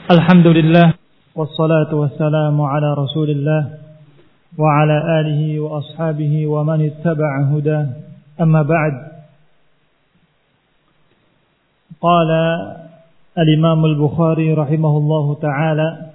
Alhamdulillah wassalatu wassalamu ala Rasulillah wa ala alihi wa ashabihi wa man ittaba'a hudah. Amma ba'd. Qala al-Imam al-Bukhari rahimahullahu taala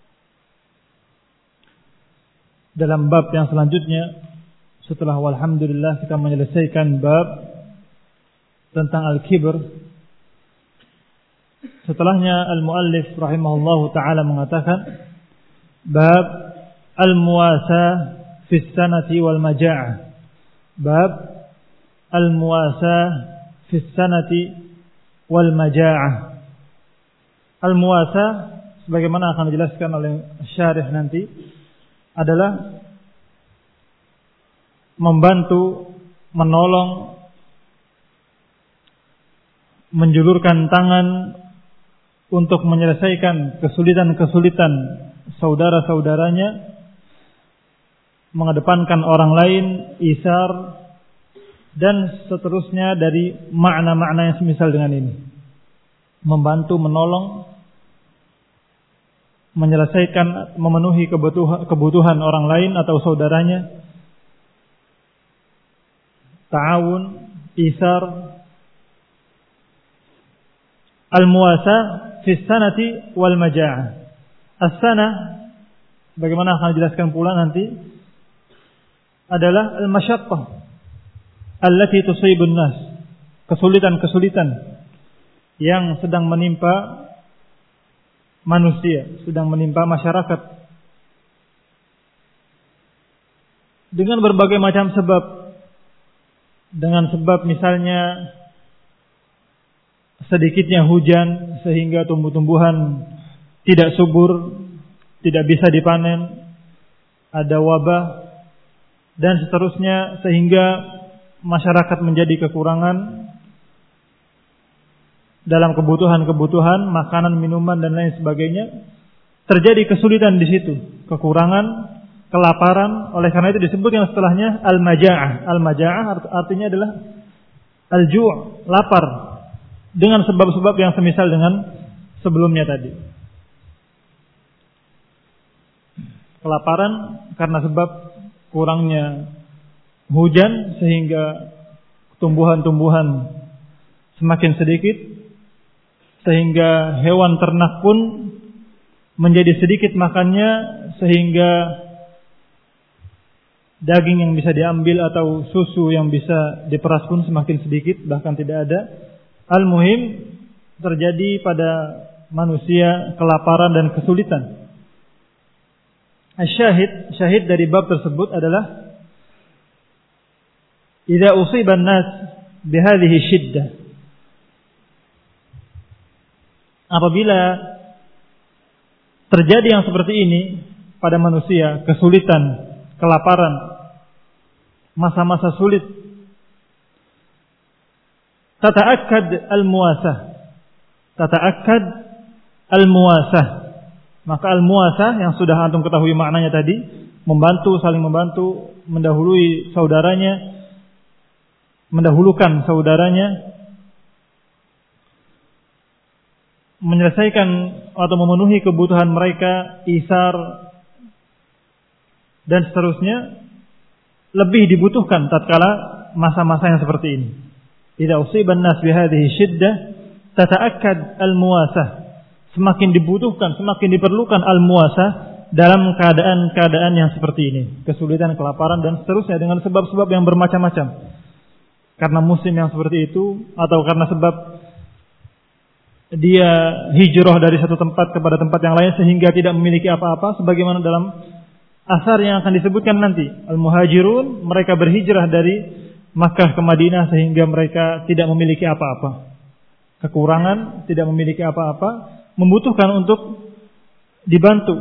dalam bab yang selanjutnya, setelah walhamdulillah kita menyelesaikan bab tentang al-kibr. Setelahnya al-muallif rahimahullahu taala mengatakan bab al-muwasah fi sanati wal maja'ah. Bab al-muwasah fi sanati wal maja'ah. Al-muwasah sebagaimana akan dijelaskan oleh syarih nanti adalah membantu, menolong, menjulurkan tangan untuk menyelesaikan kesulitan-kesulitan saudara-saudaranya, mengedepankan orang lain, isar, dan seterusnya dari makna-makna yang semisal dengan ini. Membantu, menolong, menyelesaikan, memenuhi kebutuhan orang lain atau saudaranya, ta'awun, isar. Al-muwasah fi sanati wal maja'ah. As-sanah, bagaimana akan dijelaskan pula nanti, adalah al-masyaqqah allati tusibun nas. Kesulitan-kesulitan yang sedang menimpa manusia, sedang menimpa masyarakat dengan berbagai macam sebab. Dengan sebab misalnya sedikitnya hujan sehingga tumbuh-tumbuhan tidak subur, tidak bisa dipanen, ada wabah dan seterusnya sehingga masyarakat menjadi kekurangan dalam kebutuhan-kebutuhan makanan, minuman dan lain sebagainya. Terjadi kesulitan di situ, kekurangan, kelaparan. Oleh karena itu disebut yang setelahnya al-maja'ah. Al-maja'ah artinya adalah al-ju', lapar, dengan sebab-sebab yang semisal dengan sebelumnya tadi. Kelaparan karena sebab kurangnya hujan sehingga tumbuhan-tumbuhan semakin sedikit, sehingga hewan ternak pun menjadi sedikit makannya, sehingga daging yang bisa diambil atau susu yang bisa diperas pun semakin sedikit, bahkan tidak ada. Al-muhim, terjadi pada manusia kelaparan dan kesulitan. Syahid dari bab tersebut adalah idza usiba an-nas bihadhihi syiddah. Apabila terjadi yang seperti ini pada manusia, kesulitan, kelaparan, masa-masa sulit, tata'akkad al-muwasah. Tata'akkad al-muwasah. Maka al-muwasah yang sudah antum ketahui maknanya tadi, membantu, saling membantu, mendahului saudaranya, mendahulukan saudaranya, menyelesaikan atau memenuhi kebutuhan mereka, isar dan seterusnya, lebih dibutuhkan tatkala masa-masa yang seperti ini. Idza usiba an-nas bihadhihi syiddah tata'akkad al-muwasah. Semakin dibutuhkan, semakin diperlukan al-muwasah dalam keadaan-keadaan yang seperti ini, kesulitan, kelaparan dan seterusnya, dengan sebab-sebab yang bermacam-macam. Karena musim yang seperti itu, atau karena sebab dia hijrah dari satu tempat kepada tempat yang lain sehingga tidak memiliki apa-apa, sebagaimana dalam asar yang akan disebutkan nanti. Al-muhajirun, mereka berhijrah dari Makkah ke Madinah sehingga mereka tidak memiliki apa-apa, kekurangan, tidak memiliki apa-apa, membutuhkan untuk dibantu,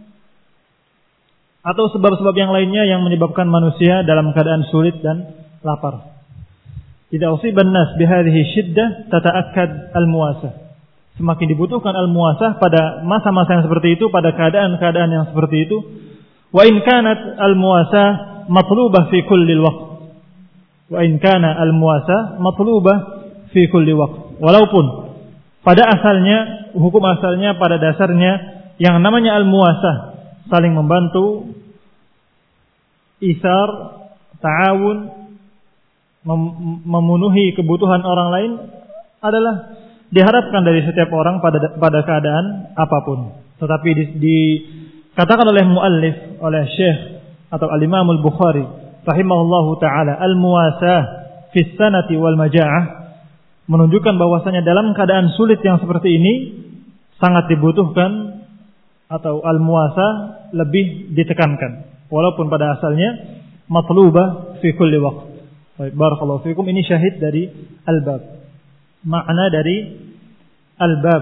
atau sebab-sebab yang lainnya yang menyebabkan manusia dalam keadaan sulit dan lapar. Idza usiban nas bihadhihi syiddah tata'akkad al-muwasah. Semakin dibutuhkan al-muwasah pada masa-masa yang seperti itu, pada keadaan-keadaan yang seperti itu. Wa in kanat al-muwasah matlubah fi kulli waqt. Wa in kana al-muwasah matlubah fi kulli waqt. Walaupun pada asalnya hukum asalnya pada dasarnya yang namanya al-muwasah, saling membantu, isar, ta'awun, memenuhi kebutuhan orang lain adalah diharapkan dari setiap orang pada keadaan apapun. Tetapi dikatakan oleh muallif, oleh Syekh atau al-Imam al-Bukhari rahimahullahu taala, al-muwasah fi sanati wal maja'ah, menunjukkan bahwasanya dalam keadaan sulit yang seperti ini sangat dibutuhkan atau al-muwasah lebih ditekankan, walaupun pada asalnya matlubah fi kulli waqt. Baik, barakallahu fikum. Ini syahid dari al-bab. Makna dari al-bab.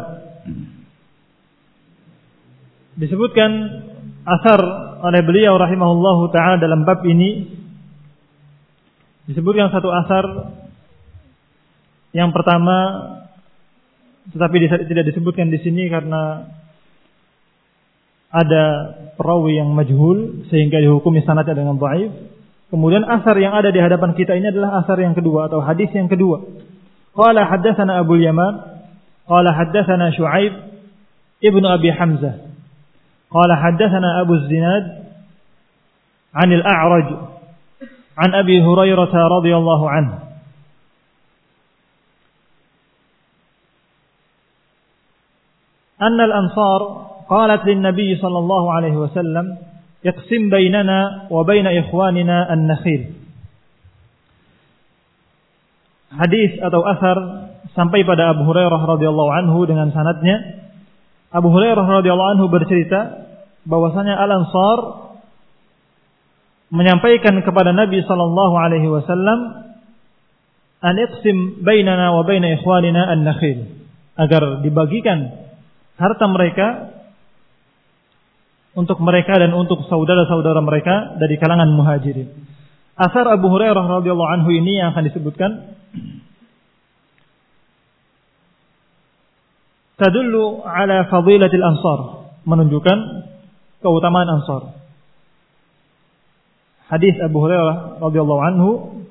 Disebutkan asar oleh beliau rahimahullahu ta'ala dalam bab ini. Disebutkan satu asar yang pertama, tetapi tidak disebutkan di sini karena ada perawi yang majhul sehingga dihukumi sanadnya dengan dhaif. Kemudian asar yang ada di hadapan kita ini adalah asar yang kedua atau hadis yang kedua. Qala haddatsana Abu Yaman, qala haddatsana Syu'aib ibnu Abi Hamzah, qala haddatsana Abu Zinad 'an al-A'raj 'an Abi Hurairah radhiyallahu anhu. أن الأنصار قالت للنبي صلى الله عليه وسلم اقسم بيننا وبين إخواننا النخيل. Hadis atau asar sampai pada Abu Hurairah radhiyallahu anhu dengan sanadnya. Abu Hurairah radhiyallahu anhu bercerita bahwasanya Al-Ansar menyampaikan kepada Nabi sallallahu alaihi wasallam, an iqsim bainana wa baina ikhwanina an-nakhil, agar dibagikan harta mereka untuk mereka dan untuk saudara-saudara mereka dari kalangan muhajirin. Asar Abu Hurairah radhiyallahu anhu ini yang akan disebutkan tadullu ala fadilatil ansar, menunjukkan keutamaan Ansar. Hadis Abu Hurairah radhiyallahu anhu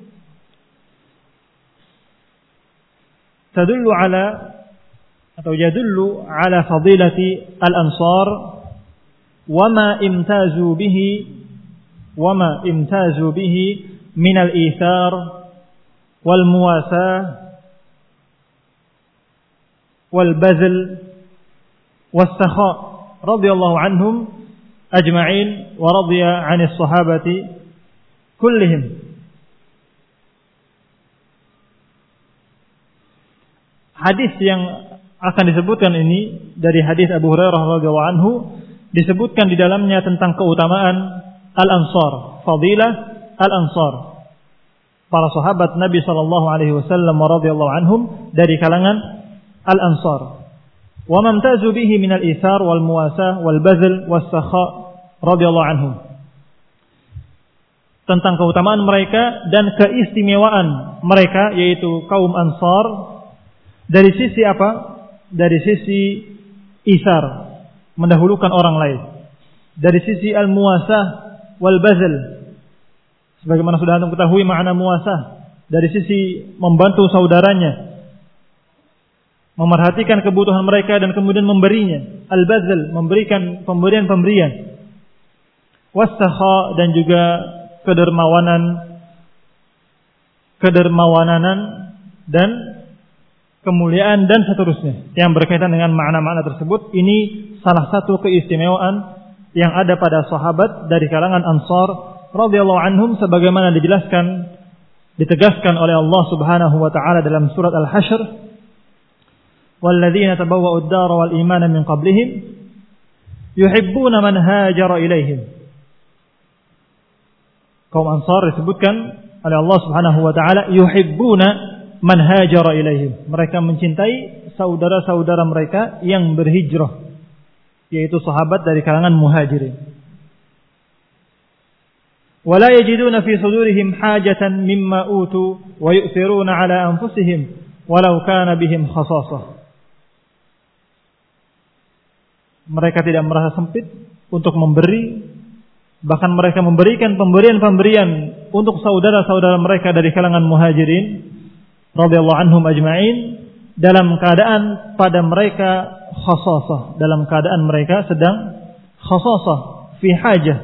tadullu ala atau yadullu ala fadilati al-ansar wa ma imtazu bihi min al-ithar wal muwasah wal bazl was sakha radhiyallahu anhum ajma'in wa radiya 'anil sahabati kullihim. Hadis yang akan disebutkan ini dari hadis Abu Hurairah radhiyallahu anhu disebutkan di dalamnya tentang keutamaan al-ansar, fadilah al-ansar, para sahabat Nabi sallallahu alaihi wasallam radhiyallahu anhum dari kalangan al-ansar. Wa mamtazu bihi min al-ithar wal muwasah wal bazl was sakha radhiyallahu anhum. Tentang keutamaan mereka dan keistimewaan mereka, yaitu kaum Ansar, dari sisi apa? Dari sisi isar, mendahulukan orang lain. Dari sisi al-muwasah wal bazl, sebagaimana sudah antum ketahui makna muwasah, dari sisi membantu saudaranya, memerhatikan kebutuhan mereka dan kemudian memberinya. Al-bazl, memberikan pemberian-pemberian. Was-sakha, dan juga kedermawananan dan kemuliaan dan seterusnya yang berkaitan dengan makna-makna tersebut. Ini salah satu keistimewaan yang ada pada sahabat dari kalangan Ansar radhiyallahu anhum, sebagaimana ditegaskan oleh Allah Subhanahu wa taala dalam surat Al-Hasyr, walladzina tabawwa'u ad-dara wal imana min qablihim yuhibbuna man hajara ilaihim. Kaum Ansar disebutkan oleh Allah Subhanahu wa taala yuhibbuna man hajara ilaihim. Mereka mencintai saudara-saudara mereka yang berhijrah, yaitu sahabat dari kalangan muhajirin. Wala yajiduna fi sudurihim hajatan mimma utu wa yu'thiruna ala anfusihim walau kana bihim khasasah. Mereka tidak merasa sempit untuk memberi, bahkan mereka memberikan pemberian-pemberian untuk saudara-saudara mereka dari kalangan muhajirin radhiyallahu anhum ajma'in, dalam keadaan pada mereka khasasah, dalam keadaan mereka sedang khasasah fi hajah,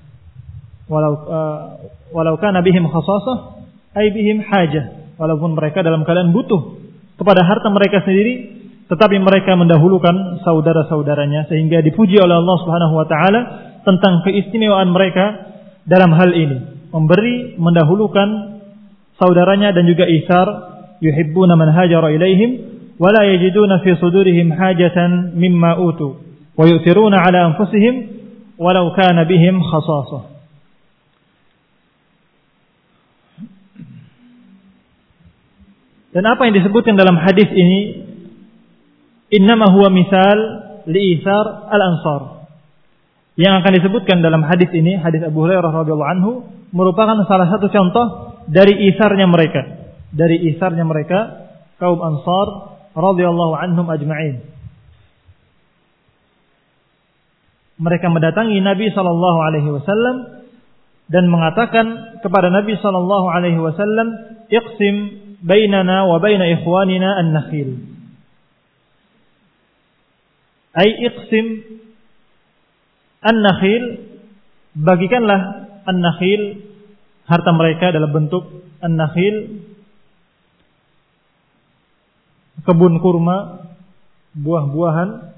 walau kana bihim khasasah ay bihim hajah, walaupun mereka dalam keadaan butuh kepada harta mereka sendiri, tetapi mereka mendahulukan saudara-saudaranya, sehingga dipuji oleh Allah Subhanahu wa taala tentang keistimewaan mereka dalam hal ini, memberi, mendahulukan saudaranya dan juga isar. Yuhibbuna man hajara ilaihim wa la yajiduna fi sudurihim hajatan mimma utu wa yu'thiruna ala anfusihim walau kana bihim khasasah. Dan apa yang disebutkan dalam hadis ini, innama huwa misal li'ithar al-ansar. Yang akan disebutkan dalam hadis ini, hadis Abu Hurairah radhiyallahu anhu, merupakan salah satu contoh dari isarnya mereka, kaum Ansar radhiyallahu anhum ajma'in. Mereka mendatangi Nabi sallallahu alaihi wasallam dan mengatakan kepada Nabi sallallahu alaihi wasallam, "Iqsim bainana wa baina ikhwanina an-nakhil." Ai iqsim an-nakhil, bagikanlah an-nakhil, harta mereka dalam bentuk an-nakhil, kebun kurma, buah-buahan.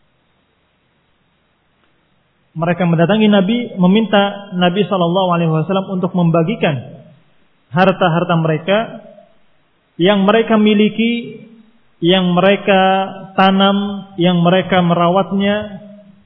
Mereka mendatangi Nabi, meminta Nabi SAW untuk membagikan harta-harta mereka yang mereka miliki, yang mereka tanam, yang mereka merawatnya,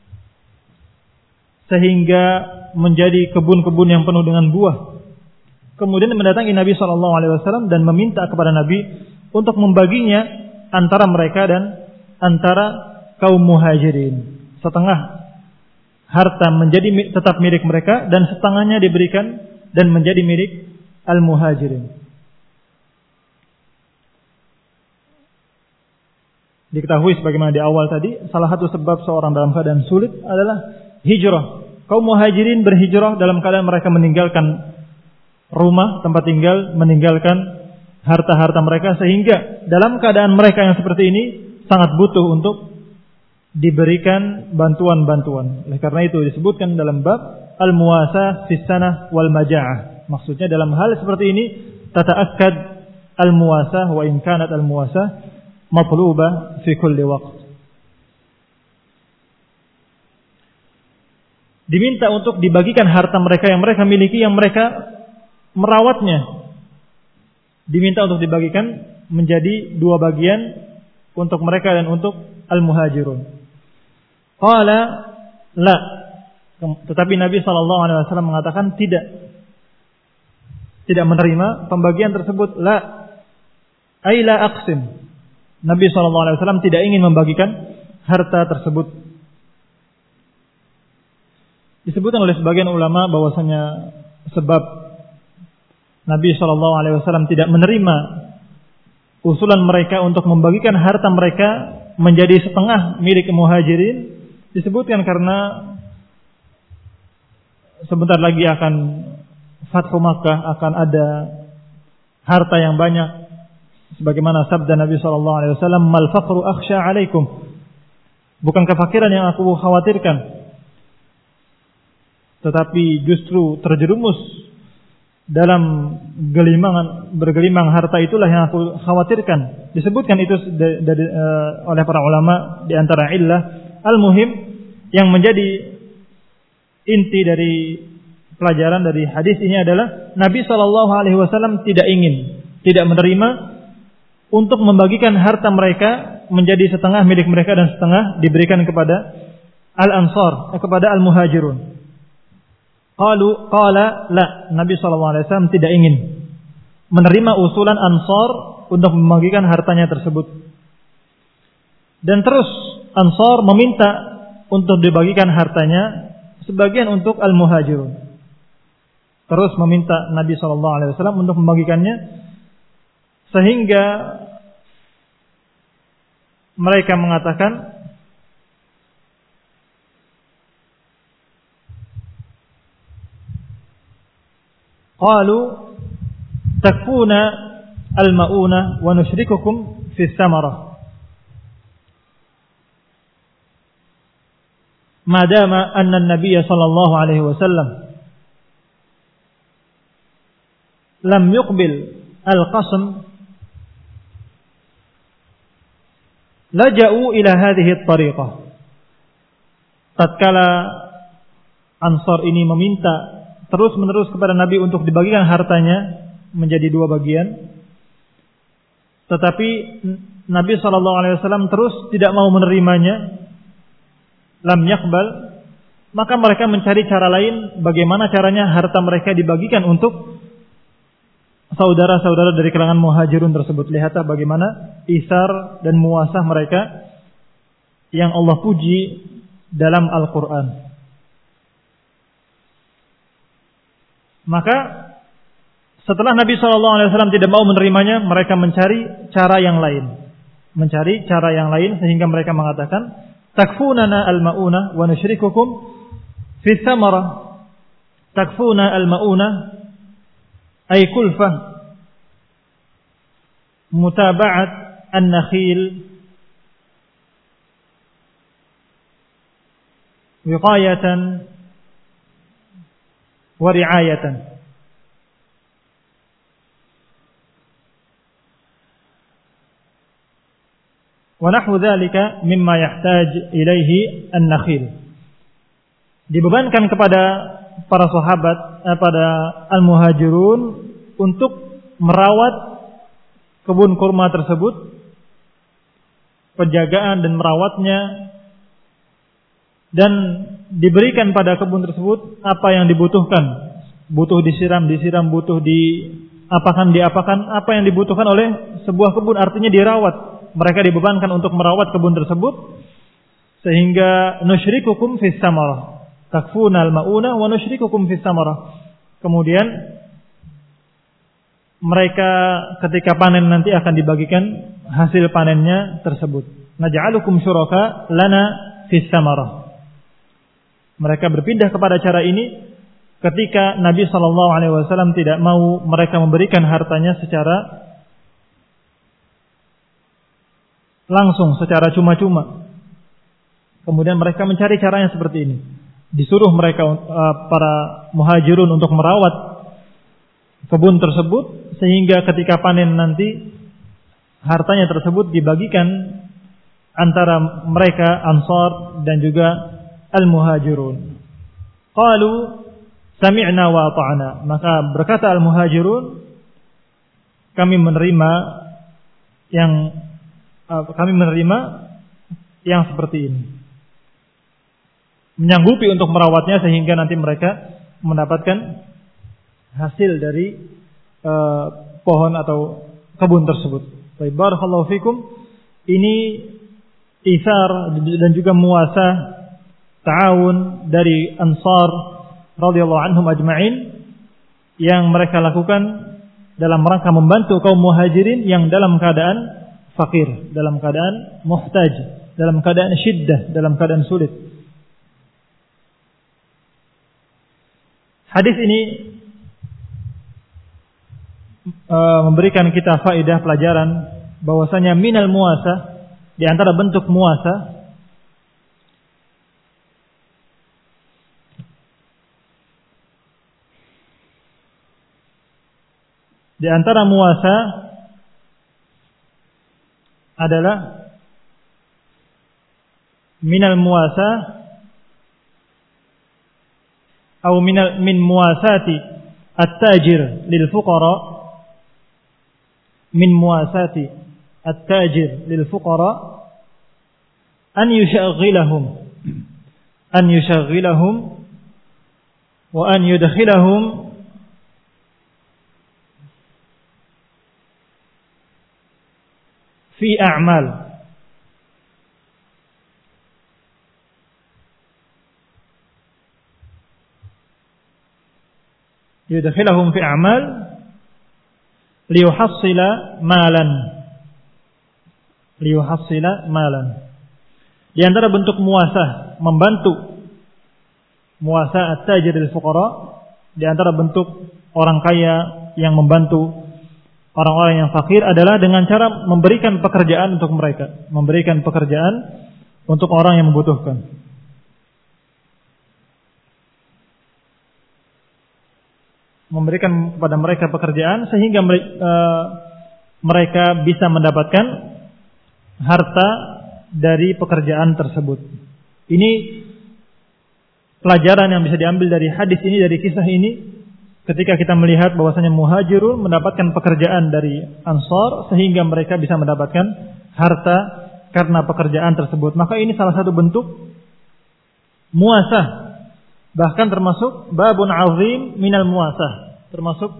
sehingga menjadi kebun-kebun yang penuh dengan buah. Kemudian mendatangi Nabi SAW dan meminta kepada Nabi untuk membaginya antara mereka dan antara kaum muhajirin. Setengah harta menjadi tetap milik mereka dan setengahnya diberikan dan menjadi milik al-muhajirin. Diketahui sebagaimana di awal tadi, salah satu sebab seorang dalam keadaan sulit adalah hijrah. Kaum muhajirin berhijrah dalam keadaan mereka meninggalkan rumah, tempat tinggal, meninggalkan harta-harta mereka, sehingga dalam keadaan mereka yang seperti ini sangat butuh untuk diberikan bantuan-bantuan. Oleh karena itu disebutkan dalam bab al-muwasah fis sanah wal maja'ah. Maksudnya dalam hal seperti ini tata'akkad al-muwasah wa in kanat al-muwasah matlubah fi kulli waqt. Diminta untuk dibagikan harta mereka yang mereka miliki, yang mereka merawatnya. Diminta untuk dibagikan menjadi dua bagian untuk mereka dan untuk al-muhajirun. Qala la. Tetapi Nabi SAW mengatakan tidak menerima pembagian tersebut. La. Ay la aqsim. Nabi SAW tidak ingin membagikan harta tersebut. Disebutkan oleh sebagian ulama bahwasanya sebab Nabi SAW tidak menerima usulan mereka untuk membagikan harta mereka menjadi setengah milik muhajirin, disebutkan karena sebentar lagi akan Fathu Makkah, akan ada harta yang banyak, sebagaimana sabda Nabi SAW, "Mal faqru akhsha alaikum." Bukan kefakiran yang aku khawatirkan, tetapi justru terjerumus dalam bergelimang harta itulah yang aku khawatirkan. Disebutkan itu oleh para ulama di antara illah. Al-muhim, yang menjadi inti dari pelajaran dari hadis ini adalah Nabi SAW tidak menerima untuk membagikan harta mereka menjadi setengah milik mereka dan setengah diberikan kepada al-ansar, kepada al-muhajirun. Qala la. Nabi SAW tidak ingin menerima usulan Ansar untuk membagikan hartanya tersebut. Dan terus Ansar meminta untuk dibagikan hartanya sebagian untuk al-muhajirun. Terus meminta Nabi SAW untuk membagikannya, sehingga mereka mengatakan, qalu takfuna al-ma'una wa nusyrikukum fi samarah. Madama anna an-nabiy sallallahu alaihi wasallam lam yuqbil al-qasm laja'u ila hadhihi at-tariqah. Tatkala Ansar ini meminta terus-menerus kepada Nabi untuk dibagikan hartanya menjadi dua bagian, tetapi Nabi SAW terus tidak mau menerimanya, lam yakbal, maka mereka mencari cara lain bagaimana caranya harta mereka dibagikan untuk saudara-saudara dari kalangan muhajirun tersebut. Lihatlah bagaimana isar dan muasah mereka yang Allah puji dalam Al-Quran. Maka setelah Nabi SAW tidak mau menerimanya, mereka mencari cara yang lain. Mencari cara yang lain sehingga mereka mengatakan, takfunana al-ma'una wa nusyrikukum fi thamarah. Takfuna al-ma'una ay kulfah mutaba'at an-nakhil wiqayatan wa ri'ayatan. Wa nahwu dzalika mimma yahtaj ilaihi an-nakhil. Dibebankan kepada para sahabat, pada al-muhajirun untuk merawat kebun kurma tersebut, penjagaan dan merawatnya, dan diberikan pada kebun tersebut apa yang dibutuhkan. Butuh disiram, butuh diapakan, apa yang dibutuhkan oleh sebuah kebun, artinya dirawat. Mereka dibebankan untuk merawat kebun tersebut, sehingga nusyrikukum fis samarah. Takfuna al-ma'una wa nusyrikukum fis samarah. Kemudian mereka ketika panen nanti akan dibagikan hasil panennya tersebut. Naj'alukum syuraka lana fis samarah. Mereka berpindah kepada cara ini ketika Nabi SAW tidak mau mereka memberikan hartanya secara langsung, secara cuma-cuma. Kemudian mereka mencari caranya seperti ini. Disuruh mereka, para muhajirun, untuk merawat kebun tersebut, sehingga ketika panen nanti hartanya tersebut dibagikan antara mereka Ansar dan juga al-muhajirun. Qalu sami'na wa ata'na. Maka berkata al-muhajirun, kami menerima yang seperti ini, menyanggupi untuk merawatnya sehingga nanti mereka mendapatkan hasil dari pohon atau kebun tersebut. Baik, barakallahu fikum. Ini isar dan juga muasah, ta'awun dari Ansar radhiyallahu anhum ajma'in yang mereka lakukan dalam rangka membantu kaum muhajirin yang dalam keadaan fakir, dalam keadaan muhtaj, dalam keadaan syiddah, dalam keadaan sulit. Hadis ini memberikan kita faedah pelajaran bahwasanya minal muasah, di antara bentuk muasah adalah minal muasah atau min muasati at-tajir lil fuqara, min muasati at-tajir lil fuqara an yushaghilahum wa an yudkhilahum fi a'mal. Yudkhilahum fi a'mal liyuhassila malan. Di antara bentuk muasah, membantu muasah at-tajir lil fuqara, di antara bentuk orang kaya yang membantu orang-orang yang fakir adalah dengan cara memberikan pekerjaan untuk mereka, memberikan pekerjaan untuk orang yang membutuhkan. Memberikan kepada mereka pekerjaan sehingga mereka bisa mendapatkan harta dari pekerjaan tersebut. Ini pelajaran yang bisa diambil dari hadis ini, dari kisah ini, ketika kita melihat bahwasanya muhajirun mendapatkan pekerjaan dari Ansar sehingga mereka bisa mendapatkan harta karena pekerjaan tersebut. Maka ini salah satu bentuk muasah. Bahkan termasuk babun azim minal muasah, termasuk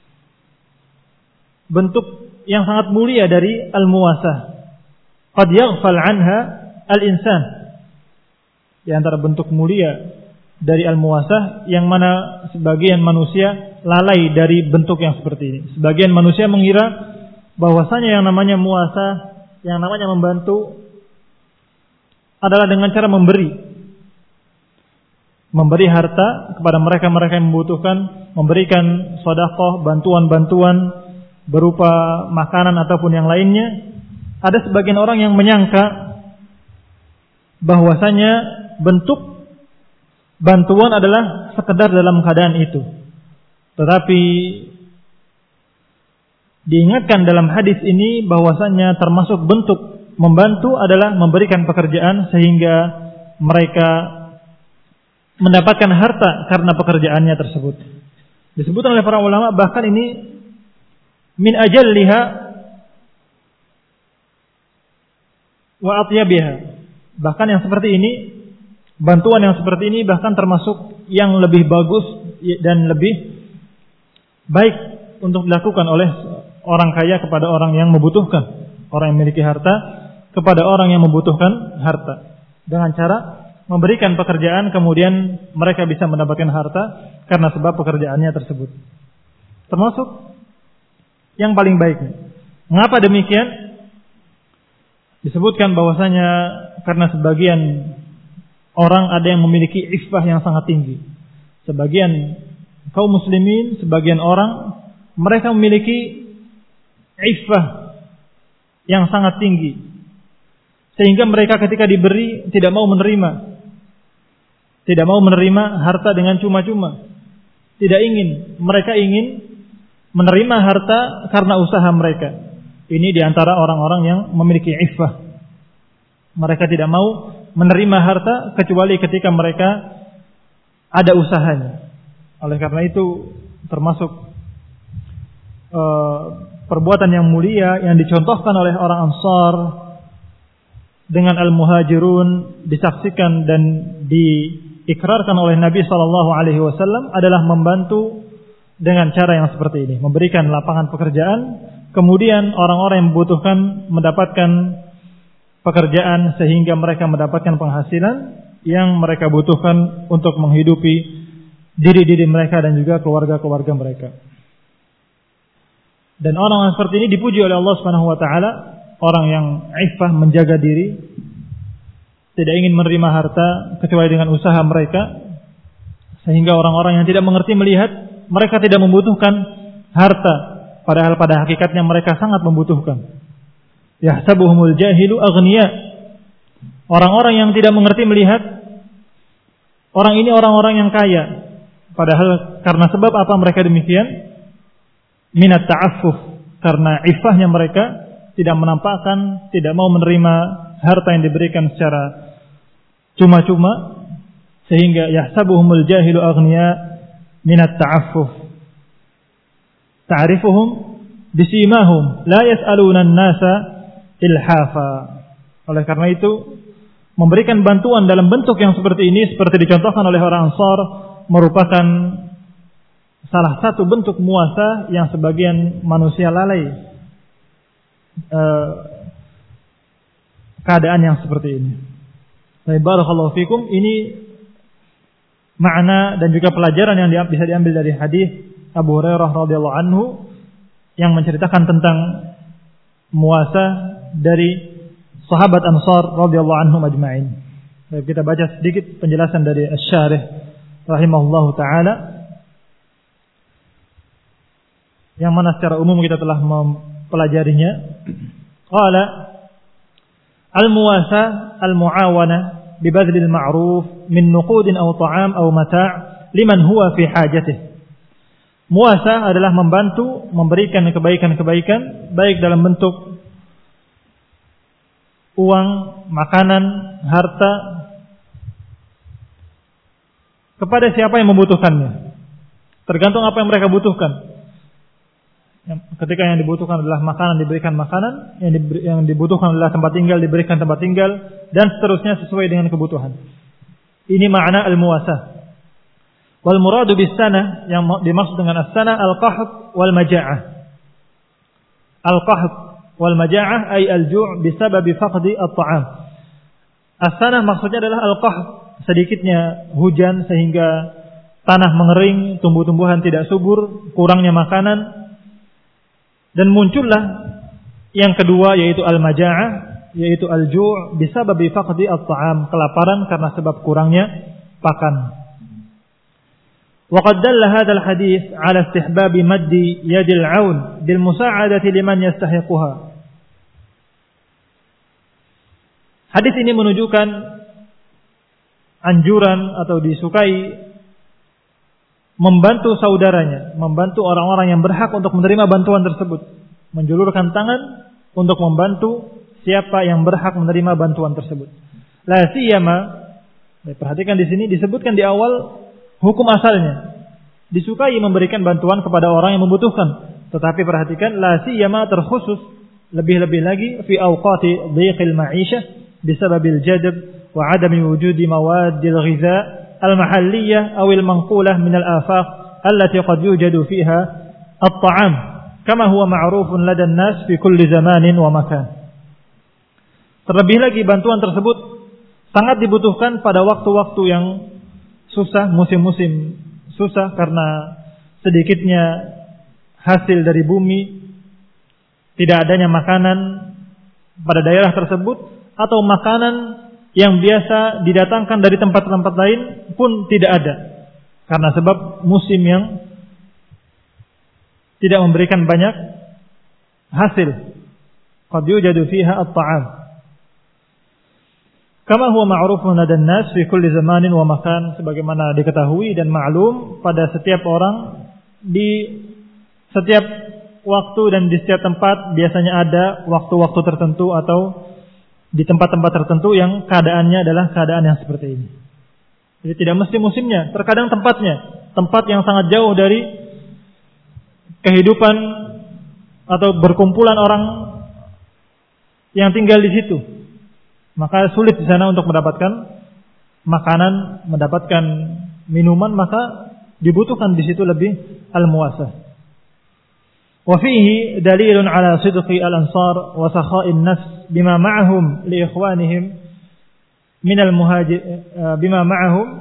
bentuk yang sangat mulia dari al-muasah. Qad yaghfal anha al-insan. Di antara bentuk mulia dari al-muasah yang mana sebagian manusia lalai dari bentuk yang seperti ini. Sebagian manusia mengira bahwasanya yang namanya muasah, yang namanya membantu adalah dengan cara memberi harta kepada mereka-mereka yang membutuhkan, memberikan sedekah, bantuan-bantuan berupa makanan ataupun yang lainnya. Ada sebagian orang yang menyangka bahwasanya bentuk bantuan adalah sekedar dalam keadaan itu. Tetapi diingatkan dalam hadis ini bahwasanya termasuk bentuk membantu adalah memberikan pekerjaan sehingga mereka mendapatkan harta karena pekerjaannya tersebut. Disebutkan oleh para ulama bahkan ini min ajalliha wa atyabiha. Bahkan yang seperti ini, bantuan yang seperti ini bahkan termasuk yang lebih bagus dan lebih baik untuk dilakukan oleh orang kaya kepada orang yang membutuhkan, orang yang memiliki harta kepada orang yang membutuhkan harta, dengan cara memberikan pekerjaan kemudian mereka bisa mendapatkan harta karena sebab pekerjaannya tersebut. Termasuk yang paling baik. Mengapa demikian? Disebutkan bahwasanya karena sebagian orang ada yang memiliki iffah yang sangat tinggi. Sebagian kaum muslimin, sebagian orang mereka memiliki iffah yang sangat tinggi. Sehingga mereka ketika diberi tidak mau menerima. Tidak mau menerima harta dengan cuma-cuma. Tidak ingin. Mereka ingin menerima harta karena usaha mereka. Ini diantara orang-orang yang memiliki iffah. Mereka tidak mau menerima harta kecuali ketika mereka ada usahanya. Oleh karena itu termasuk perbuatan yang mulia yang dicontohkan oleh orang Ansar dengan al-muhajirun, disaksikan dan diikrarkan oleh Nabi SAW adalah membantu dengan cara yang seperti ini, memberikan lapangan pekerjaan, kemudian orang-orang yang membutuhkan mendapatkan pekerjaan sehingga mereka mendapatkan penghasilan yang mereka butuhkan untuk menghidupi diri-diri mereka dan juga keluarga-keluarga mereka. Dan orang seperti ini dipuji oleh Allah Subhanahu wa taala, orang yang iffah, menjaga diri, tidak ingin menerima harta kecuali dengan usaha mereka, sehingga orang-orang yang tidak mengerti melihat mereka tidak membutuhkan harta, padahal pada hakikatnya mereka sangat membutuhkan. Yahsabuhumul jahilu aghniya. Orang-orang yang tidak mengerti melihat orang ini orang-orang yang kaya, padahal karena sebab apa mereka demikian? Minat ta'affuf, karena iffahnya mereka tidak menampakkan, tidak mau menerima harta yang diberikan secara cuma-cuma, sehingga yahsabuhumul jahilu aghniya minat ta'affuf. Ta'rifuhum bisimahum la yas'aluna an-nasa ilhafa. Oleh karena itu memberikan bantuan dalam bentuk yang seperti ini, seperti dicontohkan oleh orang Ansar, merupakan salah satu bentuk muasah yang sebagian manusia lalai keadaan yang seperti ini. Barakallahu fikum. Ini makna dan juga pelajaran yang bisa diambil dari hadis Abu Hurairah radhiyallahu anhu yang menceritakan tentang muasah dari sahabat Ansar radhiyallahu anhum ajma'in. Kita baca sedikit penjelasan dari Asy-Syarih rahimahullahu taala. yang mana secara umum kita telah mempelajarinya. Qala al-muwasa al-muawana bi badlil ma'ruf min nuqudin aw ta'am aw mata' liman huwa fi hajatih. Muwasa adalah membantu, memberikan kebaikan-kebaikan baik dalam bentuk uang, makanan, harta kepada siapa yang membutuhkannya. Tergantung apa yang mereka butuhkan. Ketika yang dibutuhkan adalah makanan, diberikan makanan, yang dibutuhkan adalah tempat tinggal, diberikan tempat tinggal, dan seterusnya sesuai dengan kebutuhan. Ini makna al-muwasah. Wal muradu bis sana, yang dimaksud dengan as-sana al-qahth wal maja'ah. Al-qahth wal maja'ah ay al-ju' bisababi faqdi at-ta'am. As-sana maksudnya adalah al-qahth, sedikitnya hujan sehingga tanah mengering, tumbuh-tumbuhan tidak subur, kurangnya makanan. Dan muncullah yang kedua yaitu al-maja'ah, yaitu al-ju' bisababi faqdi at-ta'am, kelaparan karena sebab kurangnya pakan. Wa qad dalla hadzal hadits 'ala istihbab maddi yadil 'aun bil musa'adati liman yastahiquha. Hadis ini menunjukkan anjuran atau disukai membantu saudaranya, membantu orang-orang yang berhak untuk menerima bantuan tersebut, menjulurkan tangan untuk membantu siapa yang berhak menerima bantuan tersebut. La siyama, perhatikan di sini disebutkan di awal hukum asalnya, disukai memberikan bantuan kepada orang yang membutuhkan. Tetapi perhatikan, la siyama terkhusus, lebih-lebih lagi fi awqati dhiqil ma'isyah bisababil jadab wa adami wujudi mawaddil ghidha al-mahalliyah aw al-manqulah min al-afaq allati qad yujadu fiha at-ta'am kama huwa ma'rufun lada an-nas fi kulli zamanin wa makan. Terlebih lagi bantuan tersebut sangat dibutuhkan pada waktu-waktu yang susah, musim-musim susah karena sedikitnya hasil dari bumi, tidak adanya makanan pada daerah tersebut, atau makanan yang biasa didatangkan dari tempat-tempat lain pun tidak ada karena sebab musim yang tidak memberikan banyak hasil. Qad yujadu fiha at-ta'am kama huwa ma'rufun ladan nas fi kulli zamanin wa makan, sebagaimana diketahui dan maklum pada setiap orang di setiap waktu dan di setiap tempat. Biasanya ada waktu-waktu tertentu atau di tempat-tempat tertentu yang keadaannya adalah keadaan yang seperti ini. Jadi tidak mesti musimnya, terkadang tempatnya, tempat yang sangat jauh dari kehidupan atau berkumpulan orang yang tinggal di situ. Maka sulit di sana untuk mendapatkan makanan, mendapatkan minuman, maka dibutuhkan di situ lebih al-muwasah. Wa fihi dalilun ala sidqi al-ansar wa sakha'in nafs bima ma'ahum li ikhwanihim min al-muhajir bima ma'ahum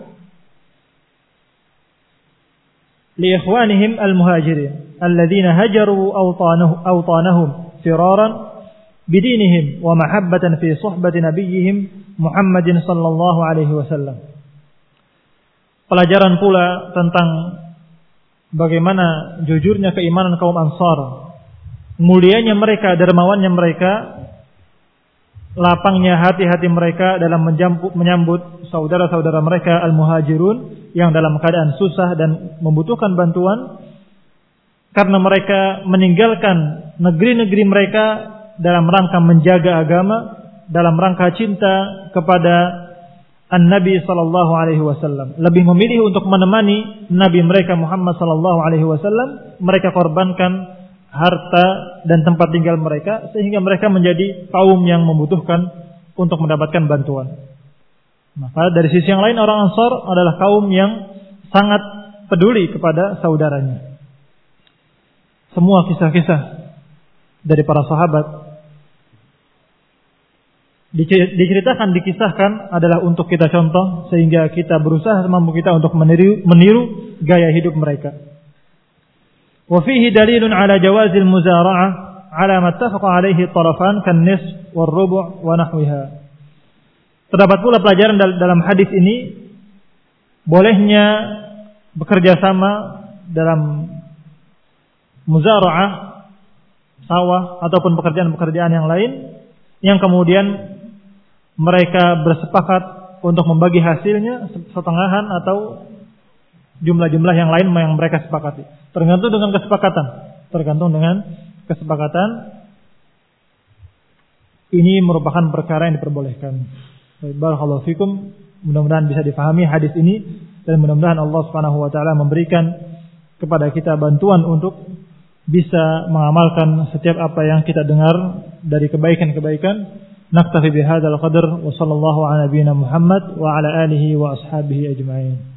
li ikhwanihim al-muhajirin alladhina hajaru awtanahum firaran bidinihim wa mahabbatan fi suhbati nabiyihim Muhammadin sallallahu alaihi wasallam. Pelajaran pula tentang bagaimana jujurnya keimanan kaum Ansar, mulianya mereka, dermawannya mereka, lapangnya hati-hati mereka dalam menyambut saudara-saudara mereka al-muhajirun yang dalam keadaan susah dan membutuhkan bantuan, karena mereka meninggalkan negeri-negeri mereka dalam rangka menjaga agama, dalam rangka cinta kepada An-Nabi sallallahu alaihi wasallam. Lebih memilih untuk menemani Nabi mereka Muhammad sallallahu alaihi wasallam, mereka korbankan harta dan tempat tinggal mereka sehingga mereka menjadi kaum yang membutuhkan untuk mendapatkan bantuan. Maka dari sisi yang lain, orang Ansar adalah kaum yang sangat peduli kepada saudaranya. Semua kisah-kisah dari para sahabat dikisahkan adalah untuk kita contoh, sehingga kita berusaha semampu kita untuk meniru gaya hidup mereka. Wa fihi dalilun ala jawazil muzara'ah ala ma ittafaqa alaihi tarafan kan nisf wal rubu' wa nahwiha. Terdapat pula pelajaran dalam hadis ini bolehnya bekerja sama dalam muzara'ah, sawah ataupun pekerjaan-pekerjaan yang lain yang kemudian mereka bersepakat untuk membagi hasilnya setengahan atau jumlah-jumlah yang lain yang mereka sepakati. Tergantung dengan kesepakatan. Ini merupakan perkara yang diperbolehkan. Barakallahu fikum. Mudah-mudahan bisa difahami hadis ini dan mudah-mudahan Allah Subhanahu wa taala memberikan kepada kita bantuan untuk bisa mengamalkan setiap apa yang kita dengar dari kebaikan-kebaikan. Naktafi bihadzal qadar wa sallallahu ala nabiyyina Muhammad wa ala alihi wa ashabihi ajma'in.